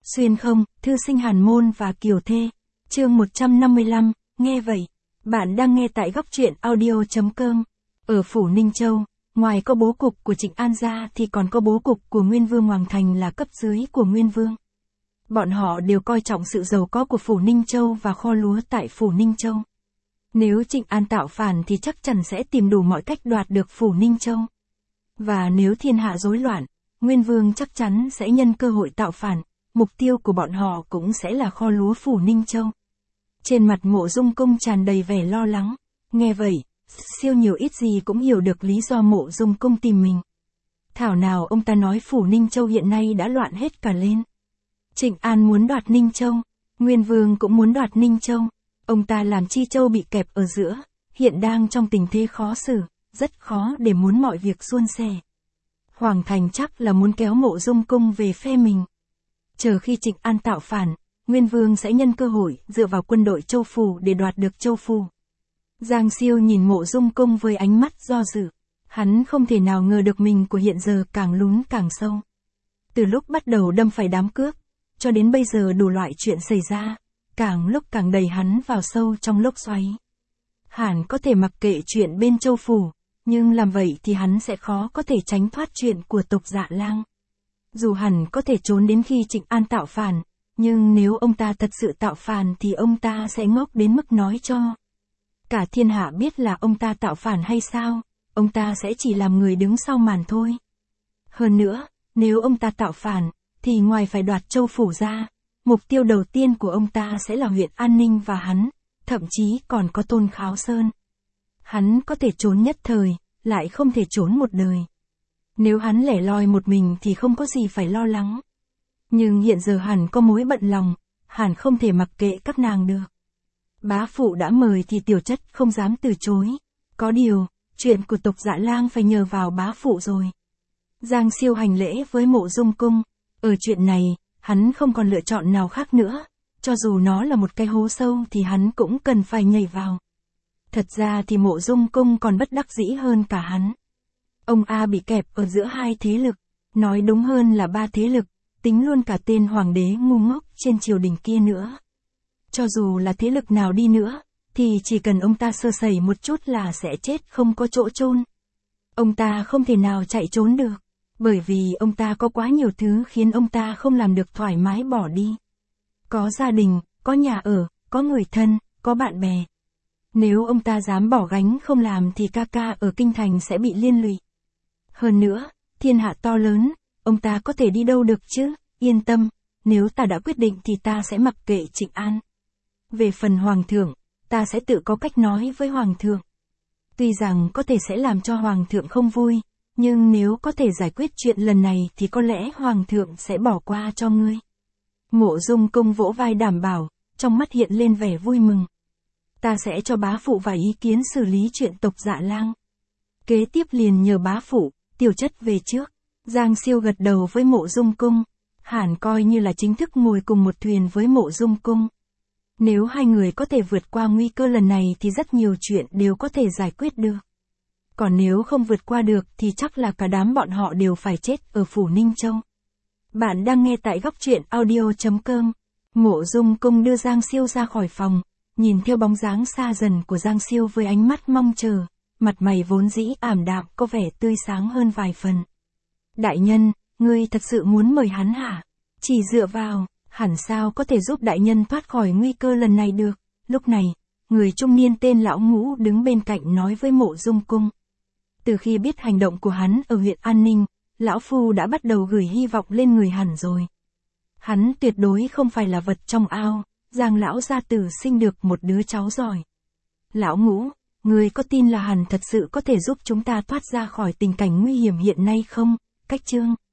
Xuyên không, thư sinh Hàn Môn và Kiều Thê. Chương 155, nghe vậy. Bạn đang nghe tại góc truyện audio.com. Ở Phủ Ninh Châu, ngoài có bố cục của Trịnh An ra thì còn có bố cục của Nguyên Vương Hoàng Thành là cấp dưới của Nguyên Vương. Bọn họ đều coi trọng sự giàu có của Phủ Ninh Châu và kho lúa tại Phủ Ninh Châu. Nếu Trịnh An tạo phản thì chắc chắn sẽ tìm đủ mọi cách đoạt được Phủ Ninh Châu. Và nếu thiên hạ rối loạn, Nguyên Vương chắc chắn sẽ nhân cơ hội tạo phản, mục tiêu của bọn họ cũng sẽ là kho lúa Phủ Ninh Châu. Trên mặt Mộ Dung Công tràn đầy vẻ lo lắng, nghe vậy, Siêu nhiều ít gì cũng hiểu được lý do Mộ Dung Công tìm mình. Thảo nào ông ta nói Phủ Ninh Châu hiện nay đã loạn hết cả lên. Trịnh An muốn đoạt Ninh Châu, Nguyên Vương cũng muốn đoạt Ninh Châu, ông ta làm Chi Châu bị kẹp ở giữa, hiện đang trong tình thế khó xử, rất khó để muốn mọi việc suôn sẻ. Hoàng Thành chắc là muốn kéo Mộ Dung Công về phe mình. Chờ khi Trịnh An tạo phản, Nguyên Vương sẽ nhân cơ hội dựa vào quân đội Châu Phủ để đoạt được Châu Phủ. Giang Siêu nhìn Mộ Dung Công với ánh mắt do dự. Hắn không thể nào ngờ được mình của hiện giờ càng lún càng sâu. Từ lúc bắt đầu đâm phải đám cướp, cho đến bây giờ đủ loại chuyện xảy ra, càng lúc càng đẩy hắn vào sâu trong lốc xoáy. Hẳn có thể mặc kệ chuyện bên Châu Phủ, nhưng làm vậy thì hắn sẽ khó có thể tránh thoát chuyện của Tục Dạ Lang. Dù hẳn có thể trốn đến khi Trịnh An tạo phản, nhưng nếu ông ta thật sự tạo phản thì ông ta sẽ ngốc đến mức nói cho cả thiên hạ biết là ông ta tạo phản hay sao, ông ta sẽ chỉ làm người đứng sau màn thôi. Hơn nữa, nếu ông ta tạo phản, thì ngoài phải đoạt Châu Phủ ra, mục tiêu đầu tiên của ông ta sẽ là huyện An Ninh và hắn, thậm chí còn có Tôn Kháo Sơn. Hắn có thể trốn nhất thời, lại không thể trốn một đời. Nếu hắn lẻ loi một mình thì không có gì phải lo lắng. Nhưng hiện giờ hẳn có mối bận lòng, hẳn không thể mặc kệ các nàng được. Bá phụ đã mời thì tiểu chất không dám từ chối. Có điều, chuyện của Tục Dạ Lang phải nhờ vào bá phụ rồi. Giang Siêu hành lễ với Mộ Dung Công. Ở chuyện này, hắn không còn lựa chọn nào khác nữa. Cho dù nó là một cái hố sâu thì hắn cũng cần phải nhảy vào. Thật ra thì Mộ Dung Công còn bất đắc dĩ hơn cả hắn. Ông A bị kẹp ở giữa hai thế lực, nói đúng hơn là ba thế lực, tính luôn cả tên hoàng đế ngu ngốc trên triều đình kia nữa. Cho dù là thế lực nào đi nữa, thì chỉ cần ông ta sơ sẩy một chút là sẽ chết không có chỗ chôn. Ông ta không thể nào chạy trốn được, bởi vì ông ta có quá nhiều thứ khiến ông ta không làm được thoải mái bỏ đi. Có gia đình, có nhà ở, có người thân, có bạn bè. Nếu ông ta dám bỏ gánh không làm thì ca ca ở kinh thành sẽ bị liên lụy. Hơn nữa, thiên hạ to lớn, ông ta có thể đi đâu được chứ, yên tâm, nếu ta đã quyết định thì ta sẽ mặc kệ Trịnh An. Về phần Hoàng thượng, ta sẽ tự có cách nói với Hoàng thượng. Tuy rằng có thể sẽ làm cho Hoàng thượng không vui, nhưng nếu có thể giải quyết chuyện lần này thì có lẽ Hoàng thượng sẽ bỏ qua cho ngươi. Mộ Dung Công vỗ vai đảm bảo, trong mắt hiện lên vẻ vui mừng. Ta sẽ cho bá phụ vài ý kiến xử lý chuyện Tục Dạ Lang. Kế tiếp liền nhờ bá phụ, tiểu chất về trước. Giang Siêu gật đầu với Mộ Dung Công, hẳn coi như là chính thức ngồi cùng một thuyền với Mộ Dung Công. Nếu hai người có thể vượt qua nguy cơ lần này thì rất nhiều chuyện đều có thể giải quyết được. Còn nếu không vượt qua được thì chắc là cả đám bọn họ đều phải chết ở Phủ Ninh Châu. Bạn đang nghe tại góc truyện audio.com. Mộ Dung Công đưa Giang Siêu ra khỏi phòng, nhìn theo bóng dáng xa dần của Giang Siêu với ánh mắt mong chờ, mặt mày vốn dĩ ảm đạm có vẻ tươi sáng hơn vài phần. Đại nhân, ngươi thật sự muốn mời hắn hả? Chỉ dựa vào, hẳn sao có thể giúp đại nhân thoát khỏi nguy cơ lần này được. Lúc này, người trung niên tên Lão Ngũ đứng bên cạnh nói với Mộ Dung Công. Từ khi biết hành động của hắn ở huyện An Ninh, Lão Phu đã bắt đầu gửi hy vọng lên người hẳn rồi. Hắn tuyệt đối không phải là vật trong ao, Giang lão gia tử sinh được một đứa cháu giỏi. Lão Ngũ, ngươi có tin là hẳn thật sự có thể giúp chúng ta thoát ra khỏi tình cảnh nguy hiểm hiện nay không? Cách chương